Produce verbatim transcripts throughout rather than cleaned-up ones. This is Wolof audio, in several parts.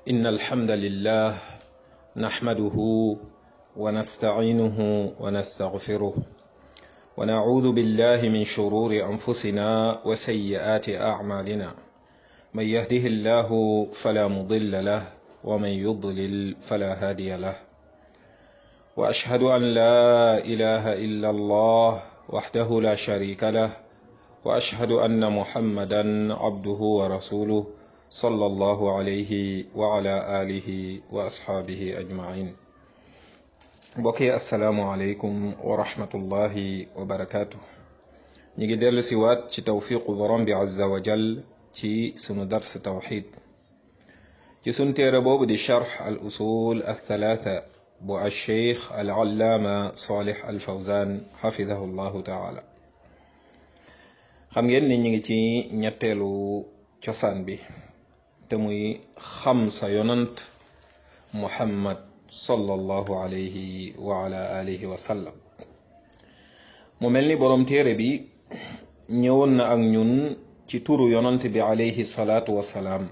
إن الحمد لله نحمده ونستعينه ونستغفره ونعوذ بالله من شرور أنفسنا وسيئات أعمالنا من يهده الله فلا مضل له ومن يضلل فلا هادي له وأشهد أن لا إله إلا الله وحده لا شريك له وأشهد أن محمدا عبده ورسوله صلى الله عليه وعلى آله وأصحابه أجمعين. بقي السلام عليكم ورحمة الله وبركاته. نيجي درس وات توفيق برم عز وجل ci sunu dars tawxid ci sunu téere boobu di charx al usul althalatha bu alcheikh al allaama salih al fawzan xafidahu llahu taala. xam ngeen ni ñu ngi ci ñetteelu cosaan bi te muy xam sa yonant muhammad sallallahu alayhi wa ala alihi wa sallam. mu mel ni boroom téere bi ñëwoon na ak ñun ci turu yonant bi alayhi salaatu wasalaam.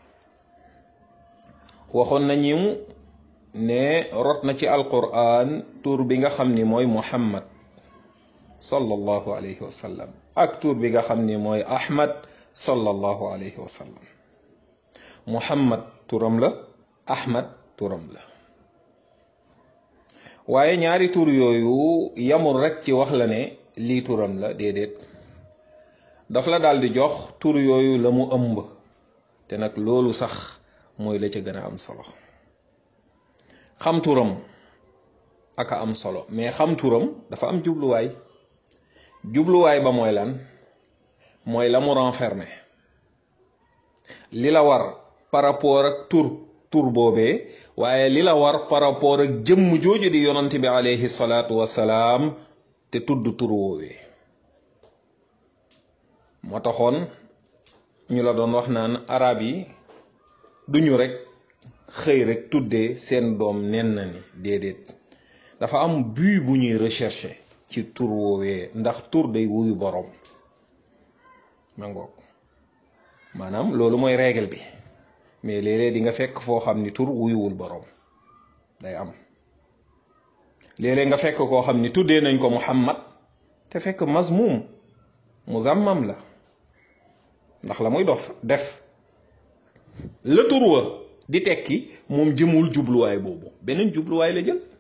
waxoon nañu ne rot na ci alquran tur bi nga xam ni mooy muhammad sallallahu alayhi wa sallam ak tur bi nga xam ni mooy ahmad sallallahu alayhi wa sallam. muhammad turam la, ahmad turam la, waaye ñaari tur yooyu yamul rek ci wax la ne lii turam la, déedéet daf la daal di jox tur yooyu la mu ëmb, te nag loolu sax mooy la ca gën a am solo. xam turam aka am solo, mais xam turam dafa am jubluwaay. jubluwaay ba mooy lan? mooy la mu renfermé, li la war par rapport ak tur tur boobee, waaye li la war par rapport ak jëmm jooju di yonante bi alayhi salaatu wasalaam te tudd tur woowee. moo taxoon ñu la doon wax naan arab yi duñu rek xëy rek tuddee seen doom nen na ni, déedéet dafa am but bu ñuy rechercher ci tur woowee, ndax tur day wuyu boroom. ma ngoog maanaam loolu mooy règle bi, mais léeg-léeg di nga fekk foo xam ni tur wuyuwul boroom, day am. léeg-léeg nga fekk koo xam ni tuddee nañ ko muhammad te fekk mazmum muzammam la, ndax la muy dof def la tur wa di tekki moom jëmul jubluwaay boobu, beneen jubluwaay la jël.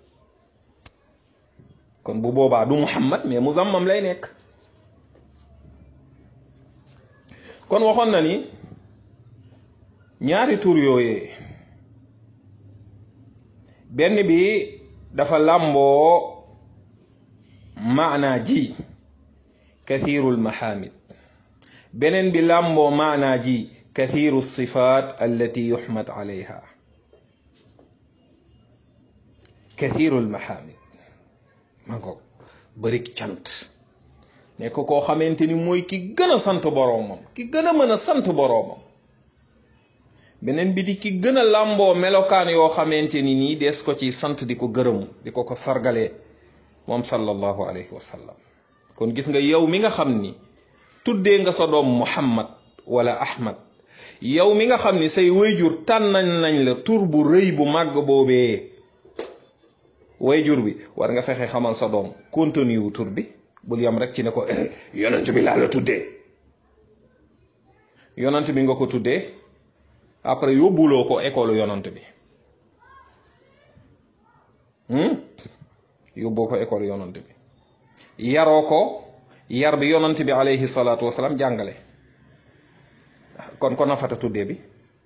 kon bu boobaa du muhammad mais muzammam lay nekk. kon waxoon na ni ñaari tur yooyee benn bi dafa làmboo maanaa ji kathirul mahamid, beneen bi làmboo maanaa ji kathiru sifaat allati yuhmad alayha. kathirul mahamid ma ko bërik cant, nekk koo xamante ni mooy ki gën a sant boroomam, ki gën a mën a sant boroomam. beneen bi di ki gën a làmboo melokaan yoo xamante ni nii dees ko ci sant, di ko gërëm, di ko ko sargalee moom sallallahu alayhi wa sallam. kon gis nga yow mi nga xam ni tuddee nga sa doom muhammad wala ahmad, yow mi nga xam ni say wayjur tànnañ nañ la tur bu rëy bu màgg boobee, wayjur bi war nga fexe xamal sa doom contenu wu tur bi. bul yam rek ci ne ko yonent bi laa la tuddee, yonent bi nga ko tuddee après yóbbuloo ko école yonent bi, yóbboo ko école yonent bi, yaroo ko yar bi yonent bi alayhi salaatu wasalaam jàngale. kon kon nafata tuddee bi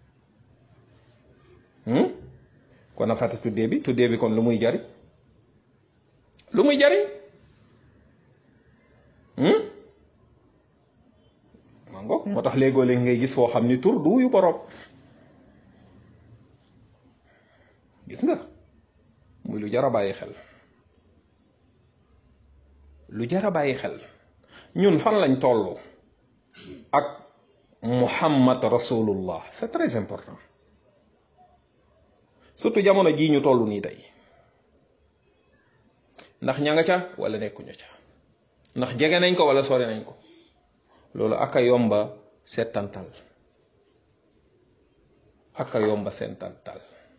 kon nafata tuddee bi tuddee bi kon lu muy jariñ lu muy jariñ mango moo tax léegoo léegi ngay gis foo xam ni tur du yu boroom. gis nga muy lu jar a bàyyi xel, lu jar a bàyyi xel. ñun fan lañ tollu ak muhammad rasulullah, c'est très important, surtout jamono jii ñu toll nii tey. ndax ña nga ca wala nekkuñu ca, ndax jege nañ ko wala sori nañ ko. loolu aka yomba settantal, aka yomba sentantal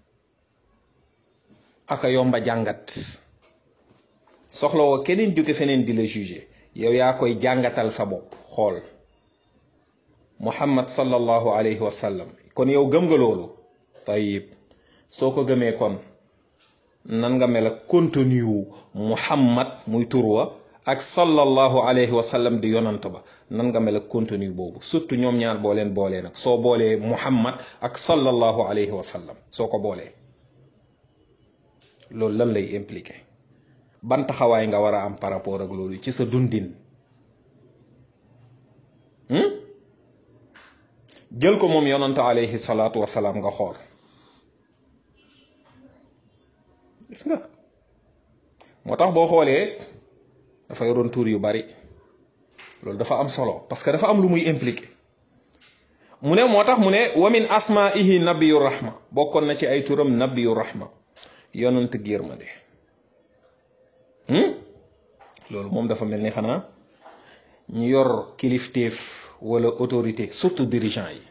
aka yomba jàngat soxla woo keneen jóge feneen di la juger yow yaa koy jàngatal sa bopp xool muhammad sallallahu alayhi wa sallam kon yow gëm nga loolu tayib soo ko gëmee kon nan nga mel ak contenu wu muhammad muy tur wa ak sallallahu alayhi wa sallam di yonant ba nan nga mel ak contenu boobu surtout ñoom ñaar boo leen boolee nag soo boolee muhammad ak sallallahu alayhi wa sallam soo ko boolee loolu lan lay impliqué ban taxawaay nga war a am par rapport ak loolu ci sa dundin jël ko moom yonant alayhi salaatu wa salaam nga xool gis nga moo tax boo xoolee dafa yoroon tur yu bari loolu dafa am solo parce que dafa am lu muy impliqué mu ne moo tax mu ne wa min asmaihi nabiyu rahma bokkoon na ci ay turam nabiyu rahma yonant yërmande loolu moom dafa mel ni xanaa ñu yor kilifteef wala autorité surtout dirigeant yi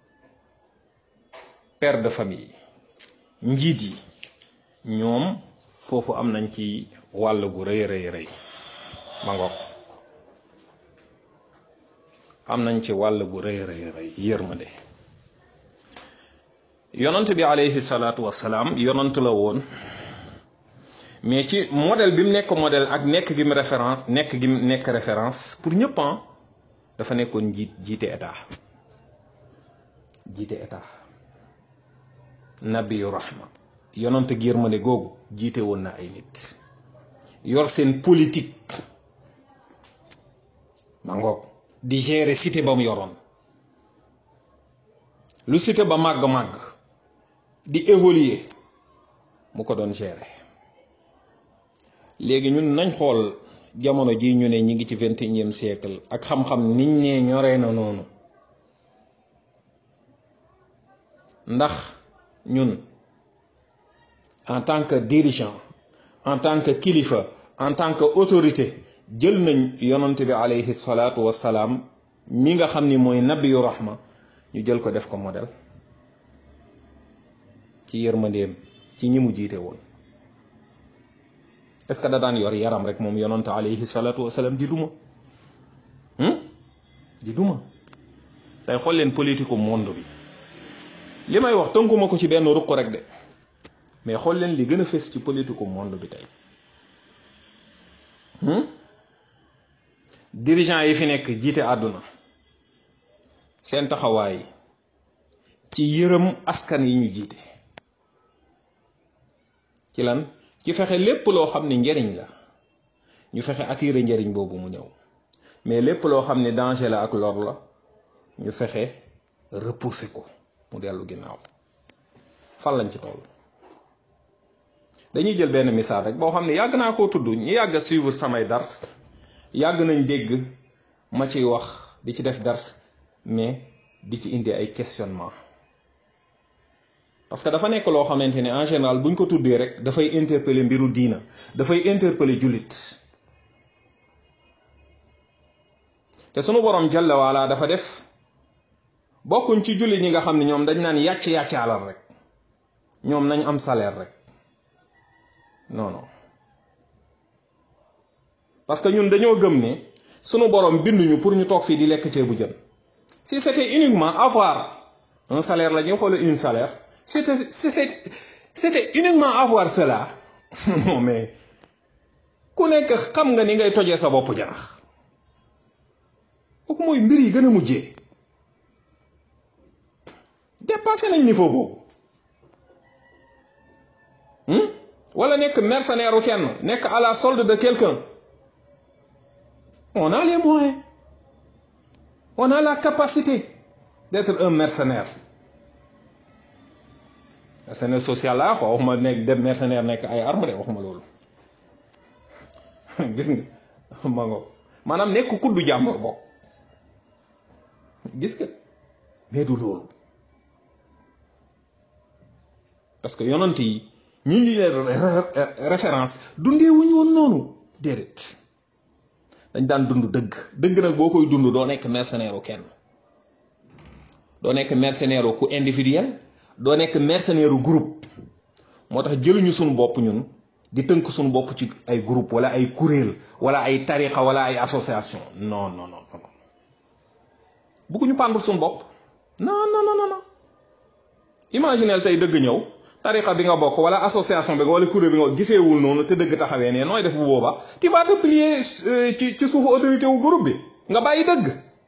père de famille yi njiit yi ñoom foofu am nañ ci wàll gu rëy rëy rëy ma ngoog am nañ ci wàll gu rëy rëy rëy yërmande yonant bi alayhi salaatu wassalaam yonant la woon mais ci modèle bi mu nekk modèle ak nekk gi mu référence nekk gi mu nekk référence pour ñëpp dafa nekkoon jiit jiite état jiite état nabiyu rahma yonant gi yërmande googu jiite woon na ay nit yor seen politique ma ngoog di gérer cité ba mu yoroon lu cité ba màgg-màgg di évoluer mu ko doon gérer léegi ñun nañ xool jamono ji ñu ne ñi ngi ci vingt et unième siècle ak xam-xam niñ ne ñoree na noonu ndax ñun en tant que dirigeant en tant que kilifa en tant que autorité jël nañ yonante bi alayhi salaatu wassalaam mi nga xam ni mooy nabiyu rahma ñu jël ko def ko modèle ci yërmandeem ci ñi mu jiite woon est-ce que da daan yor yaram rek moom yonante alayhi salaatu wassalaam di duma di duma tey xool leen politique monde bi li may wax tënkuma ko ci benn ruq rek de mais xool leen li gën a fës ci politique monde bi tey dirigeant yi fi nekk jiite àdduna seen taxawaay ci yërëm askan yi ñu jiite ci lan ci fexe lépp loo xam ne njariñ la ñu fexe attirer njariñ boobu mu ñëw mais lépp loo xam ne danger la ak lor la ñu fexe repousser ko mu dellu ginnaaw fan lañ ci toll. dañuy jël benn misaal rek boo xam ne yàgg naa koo tudd ñu yàgg a suivre samay dars yàgg nañ dégg ma ciy wax di ci def dars mais di ci indi ay questionnement parce que dafa nekk loo xamante ne en général buñ ko tuddee rek dafay interpeller mbiru diina dafay interpeller jullit te sunu borom jalla waala dafa def bokkuñ ci jullit ñi nga xam ne ñoom dañ naan yàcc yàccaalal rek ñoom nañ am salaire rek non non parce que ñun dañoo gëm ne sunu borom binduñu pour ñu toog fii di lekk ceebu jën si c'était uniquement avoir un salaire la ñuy xool une salaire c'était c'était c'était uniquement avoir cela non mais ku nekk xam nga ni ngay tojee sa bopp janax kooku mooy mbir yi gën a mujjee dépassé nañ niveau boobu wala nekk mercenaire u kenn nekk à la solde de quelqu'un. On a les moyens, on a la capacité d'être un mercenaire. Mercenaire social là quoi waxuma nekk dem mercenaire nekk ay arme de waxuma loolu gis nga ma ngo maanaam nekk kuddu jàmbur bokk gis nga mais du loolu parce que yonent yi ñi ñi référence dundee wuñu woon noonu déedéet dañ daan dund dëgg dëgg nag boo koy dund doo nekk mercenaire u kenn doo nekk mercenaire ku individuel doo nekk mercenaire u groupe moo tax jëluñu suñu bopp ñun di tënk suñu bopp ci ay groupe wala ay kuréel wala ay tariqa wala ay association non non non non bëgguñu pendre suñu bopp non non non non imaginel tey dëgg ñëw tariqa bi nga bokk wala association bi wala kuréel bi nga giseewul noonu te dëgg taxawee ne nooy def bu boobaa tu vas te plier ci ci suufu autorité wu groupe bi nga bàyyi dëgg.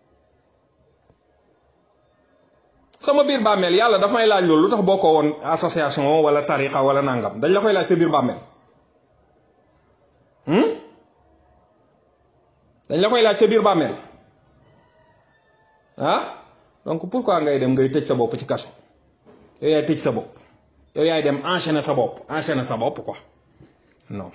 sama biir bàmmeel yàlla daf may laaj loolu lu tax bokkoo woon association wala tariqa wala nangam dañ la koy laaj sa biir bàmmeel dañ la koy laaj sa biir bàmmeel ah donc pourquoi ngay dem ngay tëj sa bopp ci kaso yow yaay tëj sa bopp yow yaay dem enchaîner sa bopp enchaîner sa bopp quoi non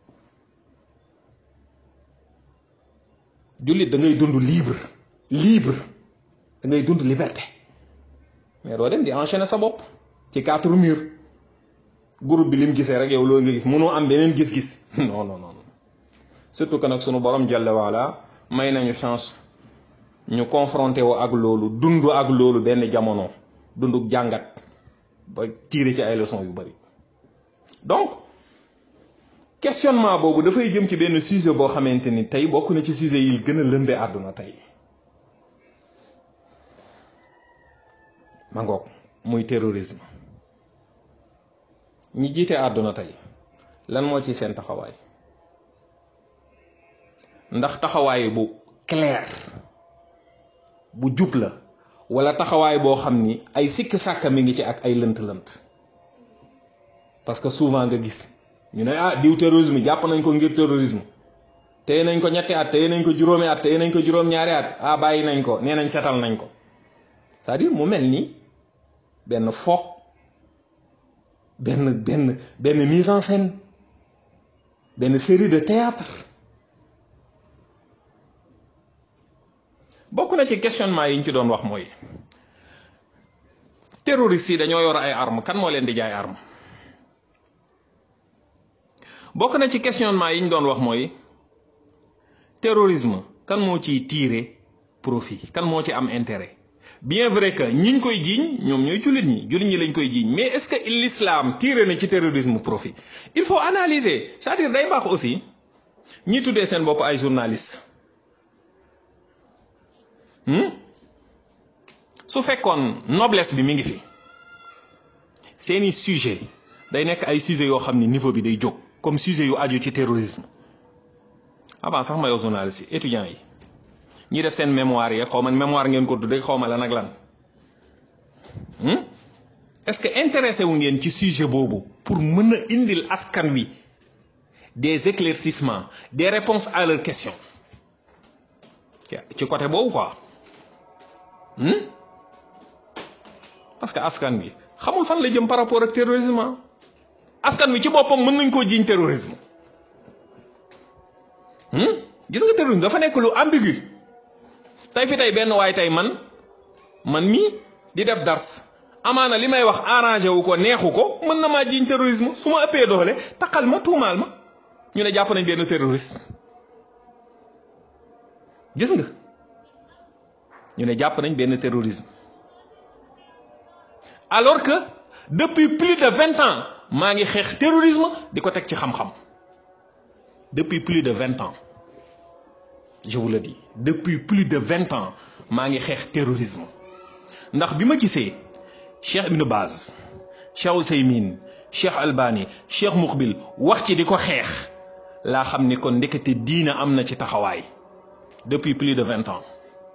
jullit da ngay dund libre libre da ngay dund liberté mais doo dem di enchaîner sa bopp ci quatre murs groupe bi lim gisee rek yow loolu nga gis mënoo am beneen gis-gis non non non surtout que nag sunu borom jalla waala may nañu chance ñu confronté woo ak loolu dund ak loolu benn jamono dunduk jàngat ba tirer ci ay leçons yu bari donc questionnement boobu dafay jëm ci benn sujet boo xamante ni tey bokk na ci sujet yi gën a lëmbe àdduna tey ma ngoog muy terrorisme ñi jiite àdduna tey lan moo ci seen taxawaay ndax taxawaay bu clair bu jub la wala taxawaay boo xam ni ay sikki sàkka mi ngi ci ak ay lënt-lënt parce que souvent nga gis ñu ne ah diw terrorisme jàpp nañ ko ngir terrorisme téye nañ ko ñetti at téye nañ ko juróomi at téye nañ ko juróom-ñaari at ah bàyyi nañ ko nee nañ setal nañ ko c'est-à-dire mu mel ni benn fo benn benn benn mise en scène benn série de théâtre bokk na ci questionnement yi ñu ci doon wax mooy terroristes yi dañoo yor ay armes kan moo leen di jaay arme bokk na ci questionnement yi ñu doon wax mooy terrorisme kan moo ciy tirer profit kan moo ci am intérêt bien vrai que ñiñ koy jiiñ ñoom ñooy jullit ñi jullit ñi lañ koy jiiñ mais est-ce que l'islam tiré na ci terrorisme profit il faut analyser c'est-à-dire day baax aussi ñi tuddee seen bopp ay journalistes su fekkoon noblesse bi mi ngi fi seeni sujet day nekk ay sujet yoo xam ni niveau bi day jóg comme sujet yu aju ci terrorisme avant sax ma yow journaliste yi étudiants yi ñi def seen mémoire yi xaw ma mémoire ngeen ko tuddee xaw ma lan ak lan est-ce que intéressé wu ngeen ci sujet boobu pour mën a indil askan wi des éclaircissements des réponses à leurs questions ci côté boobu quoi parce que askan wi xamul fan la jëm par rapport ak terrorisme askan wi ci boppam mën nañ koo jiiñ terrorisme gis nga terrorisme dafa nekk lu ambigu tey fi tey benn waay tey man man mii di def dars amaana li may wax arrangé wu ko neexu ko mën na maa jiiñ terrorisme su ma ëppee doole taqal ma tuumaal ma ñu ne jàpp nañ benn terroriste gis nga ñu ne jàpp nañ benn terrorisme alors que depuis plus de vingt ans maa ngi xeex terrorisme di ko teg ci xam-xam depuis plus de vingt ans je vous le dis depuis plus de vingt ans maa ngi xeex terrorisme ndax bi ma gisee Cheikh Ibn Baz Cheikh Ousaymin Cheikh Albani Cheikh Muqbil wax ci di ko xeex laa xam ni kon ndekete diina am na ci taxawaay depuis plus de vingt ans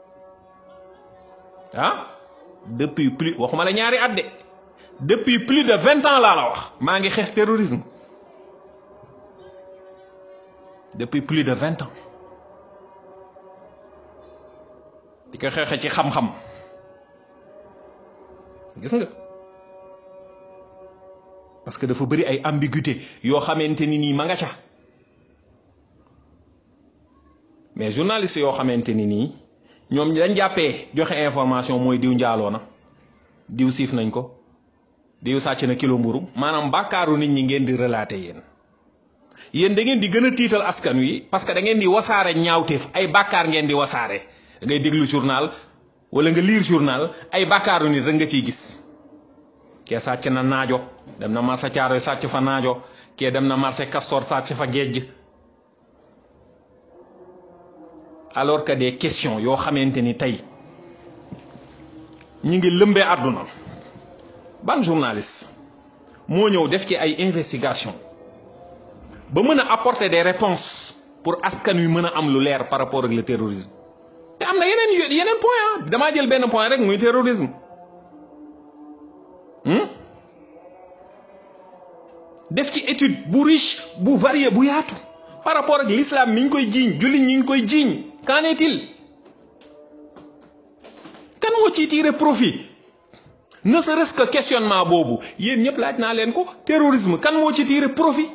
ah depuis plus waxuma la ñaari at de depuis plus de vingt ans laa la wax maa ngi xeex terrorisme depuis plus de vingt ans di ko xeexe ci xam-xam gis nga parce que dafa bëri ay ambiguïté yoo xamante ni nii ma nga ca mais journaliste yoo xamante ni nii ñoom dañ jàppee joxe information mooy diw njaaloo na diw siif nañ ko diw sàcc na kilo mburu maanaam bàkkaaru nit ñi ngeen di relater yéen yéen da ngeen di gën a tiital askan wi parce que da ngeen di wasaare ñaawteef ay bàkkaar ngeen di wasaare da ngay déglu journal wala nga lire journal ay bàkkaaru nit rek nga ciy gis ok kee sàcc na naajo dem na marché Thiaroye sàcc fa naajo kee dem na marché Castor sàcc fa géej. alors que des questions yoo xamante ni tey ñi ngi lëmbee àdduna ban journaliste moo ñëw def ci ay investigation ba mën a apporter des réponses pour askan wi mën a am lu leer par rapport ak le terrorisme. te am na yeneen yeneen point ah damaa jël benn point rek muy terrorisme. def ci étude bu riche bu varié bu yaatu par rapport ak l'islam mi ñu koy jiiñ jullit ñi ñu koy jiiñ. qu'en est-il? kan moo ciy tirer profit ne serait-ce que questionnement boobu yéen ñëpp laaj naa leen ko terrorisme kan moo ci tirer profit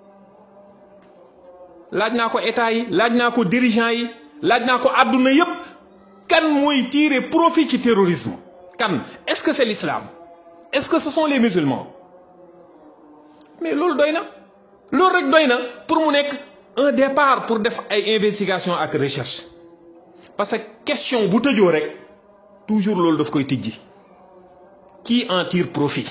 laaj naa ko état yi laaj naa ko dirigeant yi laaj naa ko àdduna yépp kan mooy tirer profit ci terrorisme kan est-ce que c'est l'islam? Est-ce que ce sont les musulmans? mais loolu doy na loolu rek doy na pour mu nekk un départ pour def ay investigation ak recherche parce que question bu tëjoo rek toujours loolu daf koy tijji qui en tire profit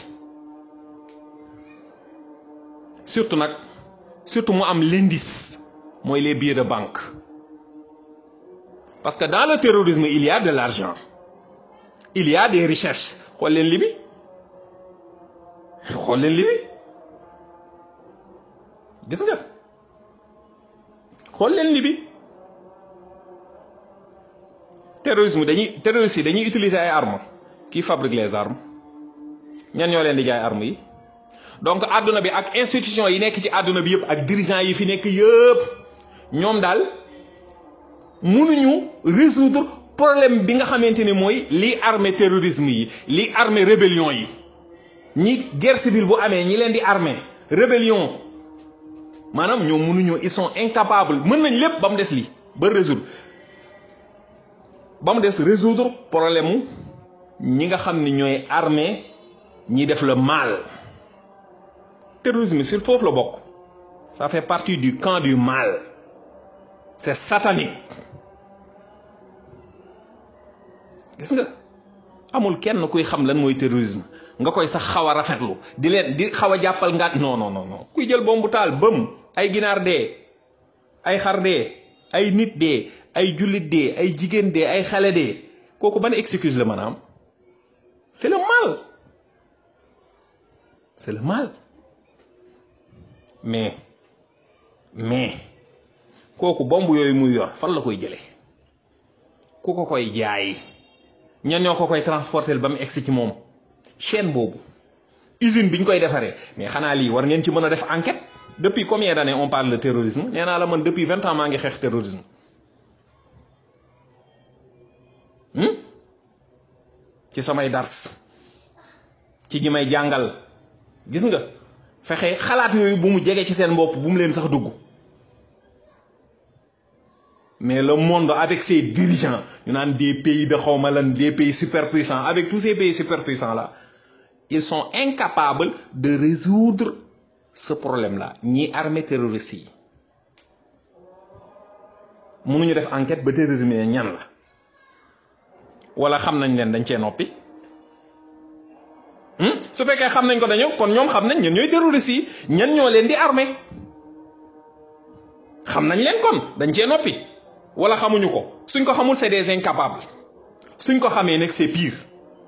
surtout nag surtout mu am l'indice mooy les billets de banque parce que dans le terrorisme il y a de l'argent il y a des richesses xool leen Libye xool leen Libye gis nga xool leen Libye terrorisme dañuy terroristes yi dañuy utiliser ay armes qui fabrique les armes ñan ñoo leen di jaay armes yi donc àdduna bi ak institution yi nekk ci àdduna bi yëpp ak dirigeants yi fi nekk yëpp ñoom daal mënuñu résoudre problème bi nga xamante ni mooy lii armé terrorisme yi lii armé rébellion yi ñi guerre civile bu amee ñi leen di armé rébellion maanaam ñoom mënuñoo ils sont incapables mën nañ lépp ba mu des lii ba résoudre ba mu des résoudre problème mu ñi nga xam ni ñooy armé ñi def le mal terrorisme sur foofu la bokk ça fait partie du camp du mal c'est satanique gis nga amul kenn kuy xam lan mooy terrorisme nga koy sax xaw a rafetlu di leen di xaw a jàppal nga non non non kuy jël bombu taal bëm ay ginaar dee ay xar dee ay nit dee ay jullit dee ay jigéen dee ay xale dee kooku ban excuse la maanaam c'est le mal c'est le mal mais mais kooku bomb yooyu muy yor fan la koy jëlee ku ko koy jaay ñan ñoo ko koy transporter ba mu egsi ci moom chaîne boobu usine bi ñu koy defaree mais xanaa lii war ngeen ci mën a def enquête depuis combien d'années on parle de terrorisme nee naa la man depuis vingt ans maa ngi xeex terrorisme ci samay dars ci ñi may jàngal gis nga fexe xalaat yooyu bu mu jege ci seen bopp bu mu leen sax dugg mais le monde avec ses dirigeants ñu naan des pays de xawma lan des pays superpuissants avec tous ces pays superpuissants là ils sont incapables de résoudre ce problème là ñi armée terroriste yi mënuñu def enquête ba déterminer ñan la wala xam nañ leen dañ cee noppi su fekkee xam nañ ko dañoo kon ñoom xam nañ ñan ñooy terroristes yi ñan ñoo leen di armée xam nañ leen kon dañ cee noppi wala xamuñu ko suñ ko xamul c'est des incapables suñ ko xamee nag c'est pire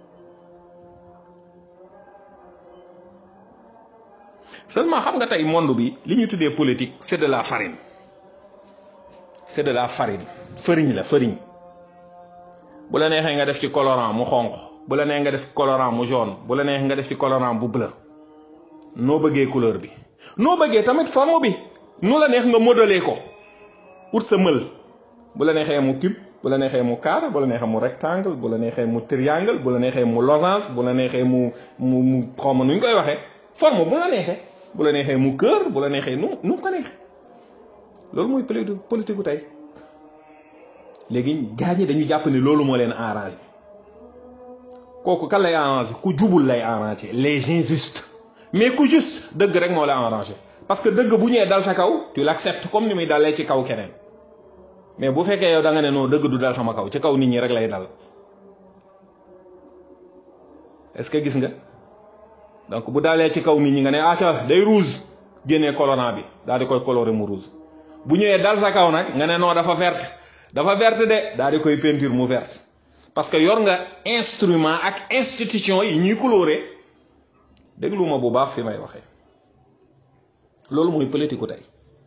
seulement xam nga tey monde bi li ñu tuddee politique c'est de la farine c'est de la farine farine la farine bu la neexee nga def ci colorant mu xonq bu la neexee nga def colorant mu jaune bu la neexee nga def ci colorant bu bleu noo bëggee couleur bi noo bëggee tamit forme bi nu la neex nga modeler ko ut sa mël bu la neexee mu cube bu la neexee mu carré bu la neexee mu rectangle bu la neexee mu triangle bu la neexee mu losange bu la neexee mu mu mu xaw ma nu ñu koy waxee forme bu la neexee bu la neexee mu cœur bu la neexee nu nu ko neexee loolu mooy politique gu tey léegi gars ñi dañu jàpp ni loolu moo leen arrangé kooku kan lay arrangé ku jubul lay arrangé les injustes mais ku juste dëgg rek moo lay arrangé parce que dëgg bu ñëwee dal sa kaw tu l'acceptes comme ni muy dalee ci kaw keneen mais bu fekkee yow da nga ne non dëgg du dal sama kaw ci kaw nit ñi rek lay dal est-ce que gis nga donc bu dalee ci kaw nit ñi nga ne ata day rouge génnee colorant bi daal di koy coloré mu rouge bu ñëwee dal sa kaw nag nga ne non dafa verte dafa verte de daal di koy peinture mu verte parce que yor nga instrument ak institution yi ñuy coloré déglu ma bu baax fi may waxee loolu mooy politique tey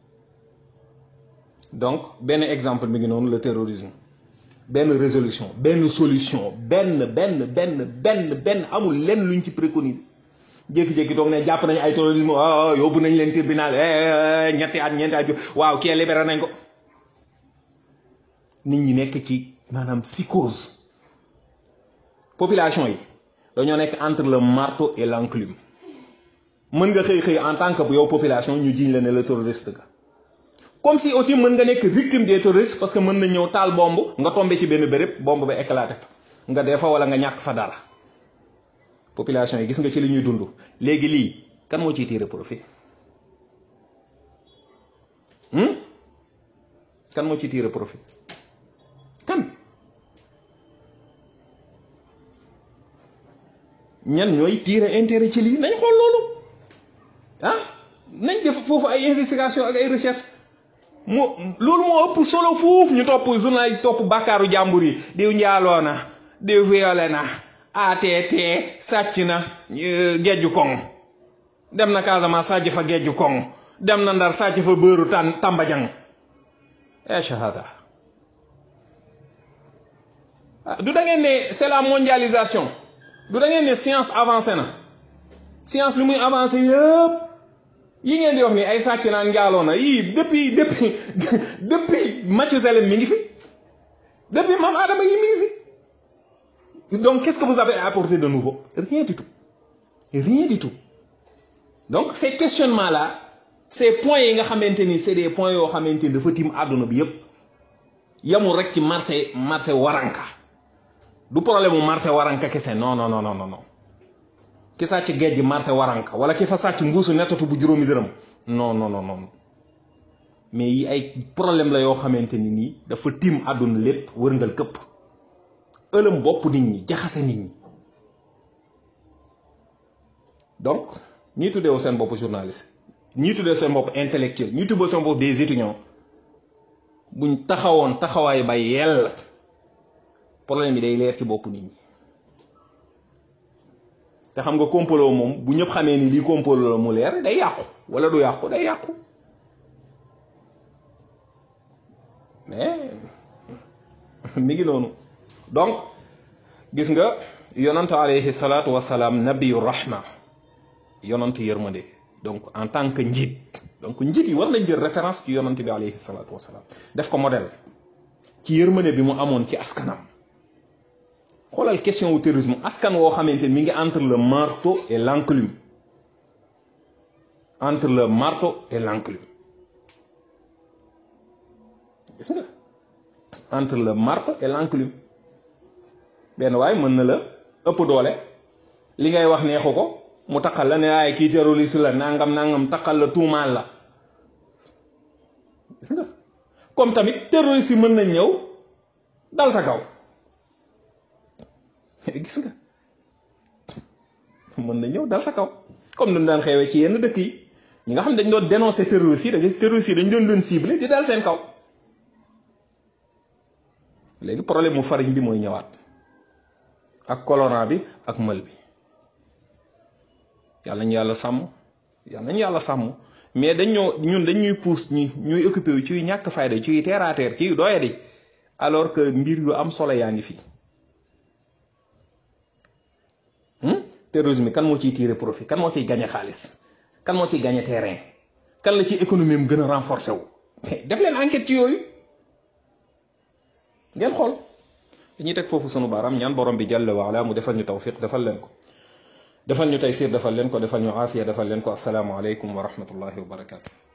donc benn exemple mi ngi noonu le terrorisme benn résolution benn solution benn benn benn benn benn amul lenn luñ ci préconiser jékki-jékki toog ne jàpp nañ ay terrorisme ah yóbbu nañ leen tribunal ñetti at ñeenti at waaw kii libéré nañ ko nit ñi nekk ci maanaam psychose population yi dañoo nekk entre le marteau et l'enclume mën nga xëy xëy en tant que bu yow population ñu jiñ la ne le terroriste ga comme si aussi mën nga nekk victime des terroristes parce que mën na ñëw taal bombe nga tombé ci benn béréb bombe ba éclaté nga dee fa wala nga ñàkk fa dara population yi gis nga ci li ñuy dund léegi lii kan moo ciy tirer profit kan moo ciy tirer profit kan ñan ñooy tirer intérêt ci lii nañ xool loolu ah nañ def foofu ay investigation ak ay recherche moo loolu moo ëpp solo foofu ñu topp journal yi topp bàkkaaru jàmbur yi diw njaaloo na diw violé na A T T sàcc na gejju koŋ dem na Casamance sàcc fa gejju koŋ dem na Ndar sàcc fa bëru tan tambajang e shahada du da ngeen ne c'est la mondialisation du da ngeen ne science avancée na science lu muy avancé yëpp yi ngeen di wax ni ay sàcc naan njaaloo na yii depuis depuis depuis Mathusalem mi ngi fi depuis Maam Adama yi mi ngi fi donc qu'est-ce que vous avez apporté de nouveau? Rien du tout, rien du tout. Donc ces questionnements là ces points yi nga xamante ni c'est des points yoo xamante ni dafa tiim àdduna bi yëpp yamul rek ci marché marché waranka du problème mu marché waranka kese non non non non non ki sàcc géej gi marché waranka wala ki fa sàcc mbuusu nettatu bu juróomi dërëm non non non non mais yi ay problème la yoo xamante ni nii dafa tiim àdduna lépp wërngal këpp ëlëm bopp nit ñi jaxase nit ñi donc ñii tuddee seen bopp journaliste ñii tuddee seen bopp intellectuel ñii tuddee seen bopp des étudiants buñ taxawoon taxawaay ba yell problème yi day leer ci bopp nit ñi te xam nga complot moom bu ñëpp xamee ni lii complot la mu leer day yàqu wala du yàqu day yàqu mais mi ngi noonu donc gis nga yonant alayhi salaatu wasalaam nabiyu rahma yonant yërmande donc en tant que njiit donc njiit yi war nañ jël référence ci yonant bi alayhi salaatu wasalaam def ko modèle ci yërmande bi mu amoon ci askanam xoolal question wu terrorisme askan woo xamante mi ngi entre le marteau et l'enclume entre le marteau et l'enclume gis nga entre le marteau et l'enclume benn waaye mën na la ëpp doole li ngay wax neexu ko mu taqal la ne waaye kii terroriste la nangam nangam taqal la tuumaal la gis nga comme tamit terroriste yi mën nañ ñëw dal sa kaw gis nga mën na ñëw dal sa kaw comme dañ daan xewee ci yenn dëkk yi ñi nga xam ne dañ doon dénoncer terroriste yi da gis terroriste yi dañ doon doon ciblé di dal seen kaw léegi problème mu farine bi mooy ñëwaat ak colorant bi ak mël bi yàlla ñu yàlla sàmm yàlla ñu yàlla sàmm mais dañoo ñun dañ ñuy pousse ñi ñuy occupé wu ci ñàkk fayda ci terre à terre ci doyadi alors que mbir yu am solo yaa ngi fi terrorisme kan moo ciy tirer profit kan moo ciy gagné xaalis kan moo ciy gagné terrain kan la ci économie am gën a renforcer wu mais def leen enquête ci yooyu ngeen xool dañuy teg foofu sunu baaraam ñaan borom bi jàll wa ala mu defal ñu tawfiq defal leen ko defal ñu taysir defal leen ko defal ñu aafiya defal leen ko assalaamu aleykum wa rahmatullahi wa barakatuh